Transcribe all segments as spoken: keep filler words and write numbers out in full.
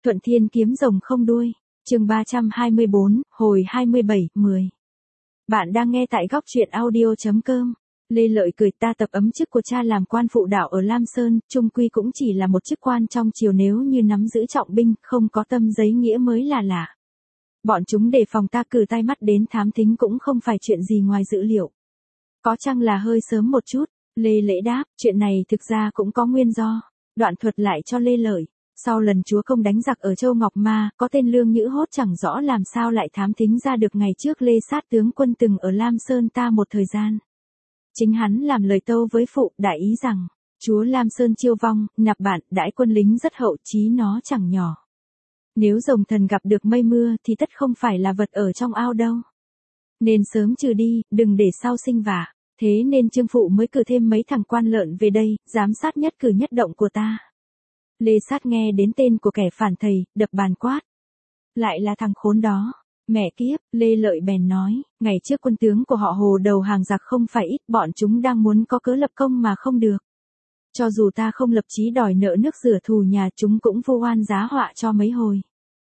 Thuận Thiên kiếm rồng không đuôi. Chương ba trăm hai mươi bốn, hồi hai mươi bảy, mười. Bạn đang nghe tại góc truyện audio chấm com. Lê Lợi cười, ta tập ấm chức của cha làm quan phụ đạo ở Lam Sơn, chung quy cũng chỉ là một chức quan trong triều, nếu như nắm giữ trọng binh, không có tâm giấy nghĩa mới là lạ. Bọn chúng đề phòng ta cử tai mắt đến thám thính cũng không phải chuyện gì ngoài dữ liệu. Có chăng là hơi sớm một chút? Lê Lễ đáp, chuyện này thực ra cũng có nguyên do. Đoạn thuật lại cho Lê Lợi. Sau lần chúa công đánh giặc ở Châu Ngọc Ma, có tên Lương Nhữ Hốt chẳng rõ làm sao lại thám thính ra được ngày trước Lê Sát tướng quân từng ở Lam Sơn ta một thời gian. Chính hắn làm lời tâu với phụ, đại ý rằng, chúa Lam Sơn chiêu vong, nạp bạn, đãi quân lính rất hậu, chí nó chẳng nhỏ. Nếu rồng thần gặp được mây mưa thì tất không phải là vật ở trong ao đâu. Nên sớm trừ đi, đừng để sau sinh vả. Thế nên Trương Phụ mới cử thêm mấy thằng quan lợn về đây, giám sát nhất cử nhất động của ta. Lê Sát nghe đến tên của kẻ phản thầy, đập bàn quát. Lại là thằng khốn đó. Mẹ kiếp, Lê Lợi bèn nói, ngày trước quân tướng của họ Hồ đầu hàng giặc không phải ít, bọn chúng đang muốn có cớ lập công mà không được. Cho dù ta không lập chí đòi nợ nước rửa thù nhà, chúng cũng vu oan giá họa cho mấy hồi.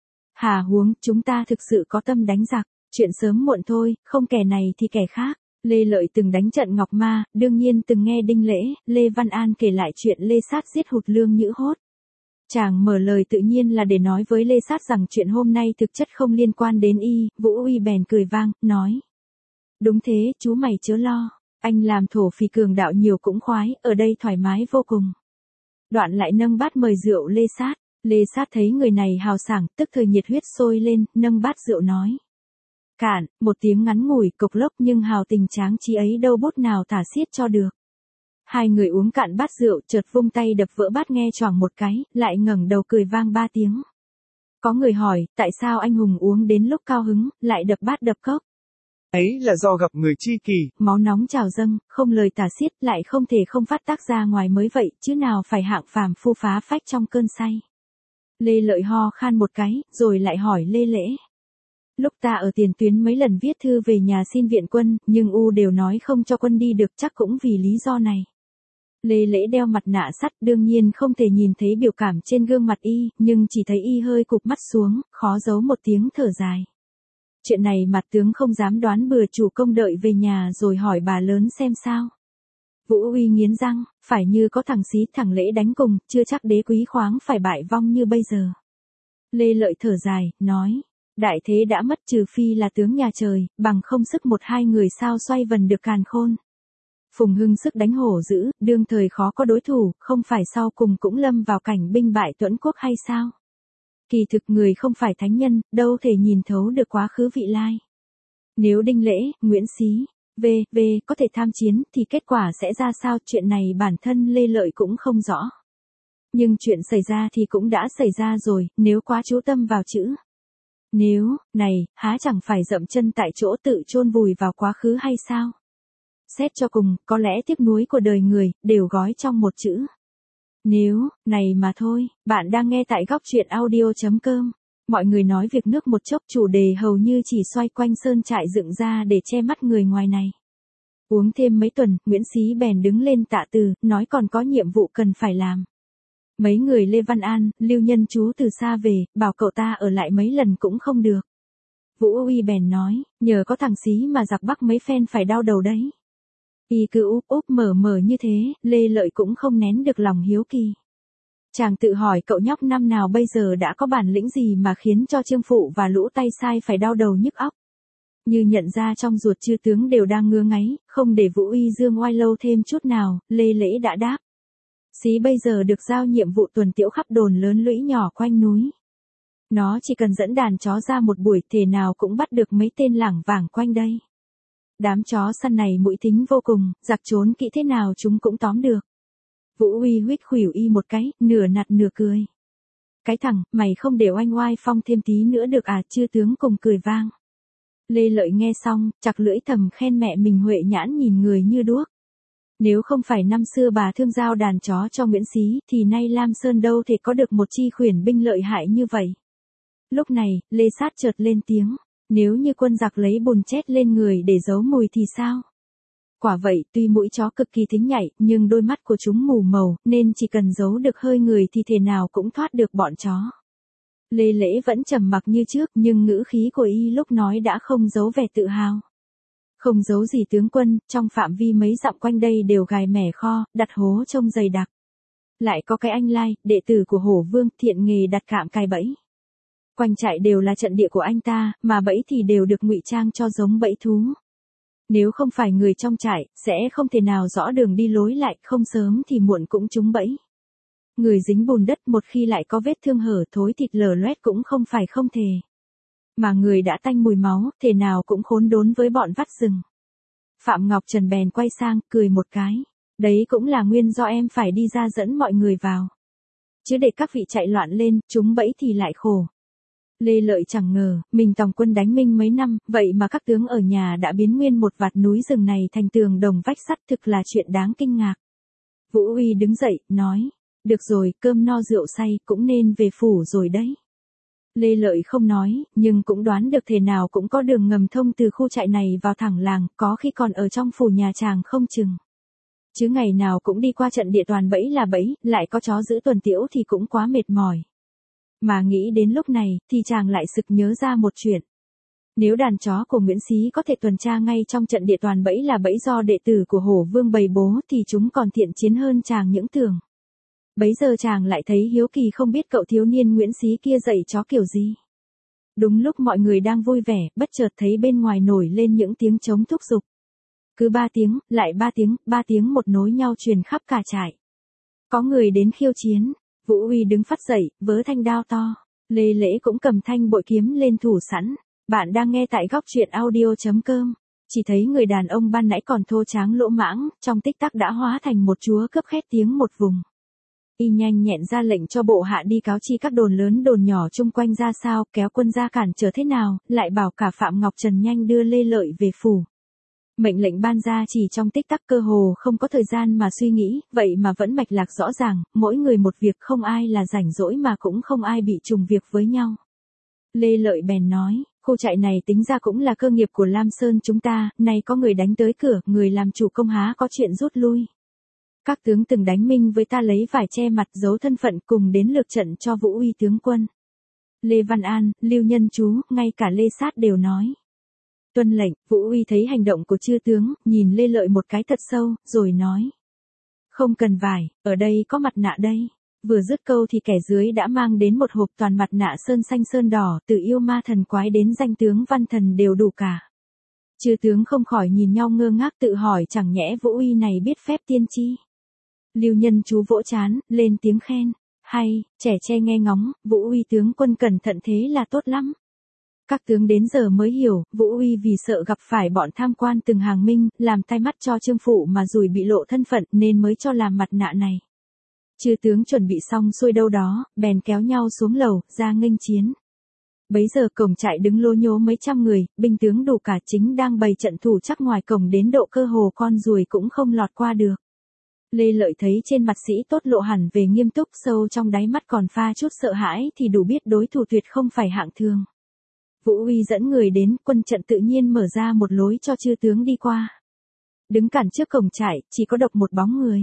Hà huống, chúng ta thực sự có tâm đánh giặc, chuyện sớm muộn thôi, không kẻ này thì kẻ khác. Lê Lợi từng đánh trận Ngọc Ma, đương nhiên từng nghe Đinh Lễ, Lê Văn An kể lại chuyện Lê Sát giết hụt Lương Nhữ Hốt. Chàng mở lời tự nhiên là để nói với Lê Sát rằng chuyện hôm nay thực chất không liên quan đến y. Vũ Uy bèn cười vang, nói. Đúng thế, chú mày chớ lo, anh làm thổ phỉ cường đạo nhiều cũng khoái, ở đây thoải mái vô cùng. Đoạn lại nâng bát mời rượu Lê Sát. Lê Sát thấy người này hào sảng, tức thời nhiệt huyết sôi lên, nâng bát rượu nói. Cạn, một tiếng ngắn ngủi, cộc lốc nhưng hào tình tráng trí ấy đâu bút nào tả xiết cho được. Hai người uống cạn bát rượu, chợt vung tay đập vỡ bát nghe choảng một cái, lại ngẩng đầu cười vang ba tiếng. Có người hỏi, tại sao anh hùng uống đến lúc cao hứng, lại đập bát đập cốc? Ấy là do gặp người tri kỷ. Máu nóng trào dâng, không lời tả xiết, lại không thể không phát tác ra ngoài mới vậy, chứ nào phải hạng phàm phu phá phách trong cơn say. Lê Lợi ho khan một cái, rồi lại hỏi Lê Lễ. Lúc ta ở tiền tuyến mấy lần viết thư về nhà xin viện quân, nhưng U đều nói không cho quân đi được, chắc cũng vì lý do này. Lê Lễ đeo mặt nạ sắt, đương nhiên không thể nhìn thấy biểu cảm trên gương mặt y, nhưng chỉ thấy y hơi cụp mắt xuống, khó giấu một tiếng thở dài. Chuyện này mặt tướng không dám đoán bừa, chủ công đợi về nhà rồi hỏi bà lớn xem sao. Vũ Uy nghiến răng, phải như có thằng Xí thằng Lễ đánh cùng, chưa chắc đế quý khoáng phải bại vong như bây giờ. Lê Lợi thở dài, nói. Đại thế đã mất, trừ phi là tướng nhà trời, bằng không sức một hai người sao xoay vần được càn khôn. Phùng Hưng sức đánh hổ dữ, đương thời khó có đối thủ, không phải sau cùng cũng lâm vào cảnh binh bại tuẫn quốc hay sao? Kỳ thực người không phải thánh nhân, đâu thể nhìn thấu được quá khứ vị lai. Nếu Đinh Lễ, Nguyễn Xí, V, V có thể tham chiến thì kết quả sẽ ra sao, chuyện này bản thân Lê Lợi cũng không rõ. Nhưng chuyện xảy ra thì cũng đã xảy ra rồi, nếu quá chú tâm vào chữ. Nếu, này, há chẳng phải dậm chân tại chỗ tự chôn vùi vào quá khứ hay sao? Xét cho cùng, có lẽ tiếc nuối của đời người, đều gói trong một chữ. Nếu, này mà thôi, bạn đang nghe tại góc truyện audio chấm com. Mọi người nói việc nước một chốc, chủ đề hầu như chỉ xoay quanh sơn trại dựng ra để che mắt người ngoài này. Uống thêm mấy tuần, Nguyễn Xí bèn đứng lên tạ từ, nói còn có nhiệm vụ cần phải làm. Mấy người Lê Văn An, Lưu Nhân chú từ xa về, bảo cậu ta ở lại mấy lần cũng không được. Vũ Uy bèn nói, nhờ có thằng Xí mà giặc Bắc mấy phen phải đau đầu đấy. Y cứ úp úp mở mở như thế, Lê Lợi cũng không nén được lòng hiếu kỳ. Chàng tự hỏi cậu nhóc năm nào bây giờ đã có bản lĩnh gì mà khiến cho Trương Phụ và lũ tay sai phải đau đầu nhức óc. Như nhận ra trong ruột chư tướng đều đang ngứa ngáy, không để Vũ Uy dương oai lâu thêm chút nào, Lê Lễ đã đáp. Xí bây giờ được giao nhiệm vụ tuần tiễu khắp đồn lớn lũy nhỏ quanh núi. Nó chỉ cần dẫn đàn chó ra một buổi, thể nào cũng bắt được mấy tên lảng vảng quanh đây. Đám chó săn này mũi thính vô cùng, giặc trốn kỹ thế nào chúng cũng tóm được. Vũ Uy huýt khuỷu y một cái, nửa nạt nửa cười. Cái thằng, mày không để oanh oai phong thêm tí nữa được à, chư tướng cùng cười vang. Lê Lợi nghe xong, chặt lưỡi thầm khen mẹ mình huệ nhãn nhìn người như đuốc. Nếu không phải năm xưa bà thương giao đàn chó cho Nguyễn Xí, thì nay Lam Sơn đâu thể có được một chi khuyển binh lợi hại như vậy. Lúc này, Lê Sát chợt lên tiếng, nếu như quân giặc lấy bùn chét lên người để giấu mùi thì sao? Quả vậy, tuy mũi chó cực kỳ thính nhạy, nhưng đôi mắt của chúng mù màu, nên chỉ cần giấu được hơi người thì thể nào cũng thoát được bọn chó. Lê Lễ vẫn trầm mặc như trước, nhưng ngữ khí của y lúc nói đã không giấu vẻ tự hào. Không giấu gì tướng quân, trong phạm vi mấy dặm quanh đây đều gài mẻ kho, đặt hố trông dày đặc. Lại có cái anh Lai, đệ tử của Hổ Vương, thiện nghề đặt cạm cài bẫy. Quanh trại đều là trận địa của anh ta, mà bẫy thì đều được ngụy trang cho giống bẫy thú. Nếu không phải người trong trại, sẽ không thể nào rõ đường đi lối lại, không sớm thì muộn cũng trúng bẫy. Người dính bùn đất một khi lại có vết thương hở thối thịt lở loét cũng không phải không thể. Mà người đã tanh mùi máu, thể nào cũng khốn đốn với bọn vắt rừng. Phạm Ngọc Trần bèn quay sang, cười một cái. Đấy cũng là nguyên do em phải đi ra dẫn mọi người vào. Chứ để các vị chạy loạn lên, chúng bẫy thì lại khổ. Lê Lợi chẳng ngờ, mình tòng quân đánh Minh mấy năm, vậy mà các tướng ở nhà đã biến nguyên một vạt núi rừng này thành tường đồng vách sắt, thực là chuyện đáng kinh ngạc. Vũ Uy đứng dậy, nói. Được rồi, cơm no rượu say, cũng nên về phủ rồi đấy. Lê Lợi không nói, nhưng cũng đoán được thể nào cũng có đường ngầm thông từ khu trại này vào thẳng làng, có khi còn ở trong phủ nhà chàng không chừng. Chứ ngày nào cũng đi qua trận địa toàn bẫy là bẫy, lại có chó giữ tuần tiễu thì cũng quá mệt mỏi. Mà nghĩ đến lúc này, thì chàng lại sực nhớ ra một chuyện. Nếu đàn chó của Nguyễn Xí có thể tuần tra ngay trong trận địa toàn bẫy là bẫy do đệ tử của Hổ Vương bày bố thì chúng còn thiện chiến hơn chàng những tưởng. Bấy giờ chàng lại thấy hiếu kỳ không biết cậu thiếu niên Nguyễn Xí kia dạy chó kiểu gì. Đúng lúc mọi người đang vui vẻ, bất chợt thấy bên ngoài nổi lên những tiếng trống thúc giục. Cứ ba tiếng, lại ba tiếng, ba tiếng một nối nhau truyền khắp cả trại. Có người đến khiêu chiến, Vũ Uy đứng phắt dậy, vớ thanh đao to. Lê Lễ cũng cầm thanh bội kiếm lên thủ sẵn. Bạn đang nghe tại góc truyện audio chấm com. Chỉ thấy người đàn ông ban nãy còn thô tráng lỗ mãng, trong tích tắc đã hóa thành một chúa cướp khét tiếng một vùng. Y nhanh nhẹn ra lệnh cho bộ hạ đi cáo chi các đồn lớn đồn nhỏ chung quanh ra sao, kéo quân ra cản trở thế nào, lại bảo cả Phạm Ngọc Trần nhanh đưa Lê Lợi về phủ. Mệnh lệnh ban ra chỉ trong tích tắc, cơ hồ không có thời gian mà suy nghĩ, vậy mà vẫn mạch lạc rõ ràng, mỗi người một việc, không ai là rảnh rỗi mà cũng không ai bị trùng việc với nhau. Lê Lợi bèn nói, khu trại này tính ra cũng là cơ nghiệp của Lam Sơn chúng ta, nay có người đánh tới cửa, người làm chủ công há có chuyện rút lui. Các tướng từng đánh Minh với ta lấy vải che mặt giấu thân phận cùng đến lược trận cho Vũ Uy tướng quân. Lê Văn An, Lưu Nhân Chú, ngay cả Lê Sát đều nói. Tuân lệnh. Vũ Uy thấy hành động của chư tướng, nhìn Lê Lợi một cái thật sâu, rồi nói. Không cần vải, ở đây có mặt nạ đây. Vừa dứt câu thì kẻ dưới đã mang đến một hộp toàn mặt nạ sơn xanh sơn đỏ, từ yêu ma thần quái đến danh tướng văn thần đều đủ cả. Chư tướng không khỏi nhìn nhau ngơ ngác tự hỏi chẳng nhẽ Vũ Uy này biết phép tiên tri. Lưu Nhân Chú vỗ chán, lên tiếng khen. Hay, trẻ tre nghe ngóng, Vũ Uy tướng quân cẩn thận thế là tốt lắm. Các tướng đến giờ mới hiểu, Vũ Uy vì sợ gặp phải bọn tham quan từng hàng Minh, làm tai mắt cho Trương Phụ mà rủi bị lộ thân phận nên mới cho làm mặt nạ này. Chư tướng chuẩn bị xong xuôi đâu đó, bèn kéo nhau xuống lầu, ra nghênh chiến. Bấy giờ cổng trại đứng lố nhố mấy trăm người, binh tướng đủ cả chính đang bày trận thủ chắc ngoài cổng đến độ cơ hồ con ruồi cũng không lọt qua được. Lê Lợi thấy trên mặt sĩ tốt lộ hẳn về nghiêm túc, sâu trong đáy mắt còn pha chút sợ hãi thì đủ biết đối thủ tuyệt không phải hạng thường. Vũ Uy dẫn người đến, quân trận tự nhiên mở ra một lối cho chư tướng đi qua. Đứng cản trước cổng trại, chỉ có độc một bóng người.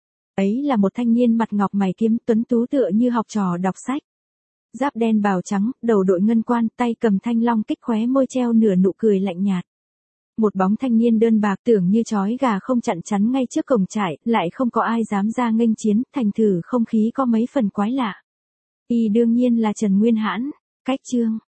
Ấy là một thanh niên mặt ngọc mày kiếm tuấn tú tựa như học trò đọc sách. Giáp đen bào trắng, đầu đội ngân quan, tay cầm thanh long kích, khóe môi treo nửa nụ cười lạnh nhạt. Một bóng thanh niên đơn bạc tưởng như chói gà không chặn chắn ngay trước cổng trại, lại không có ai dám ra nghênh chiến, thành thử không khí có mấy phần quái lạ. Y đương nhiên là Trần Nguyên Hãn. Cách chương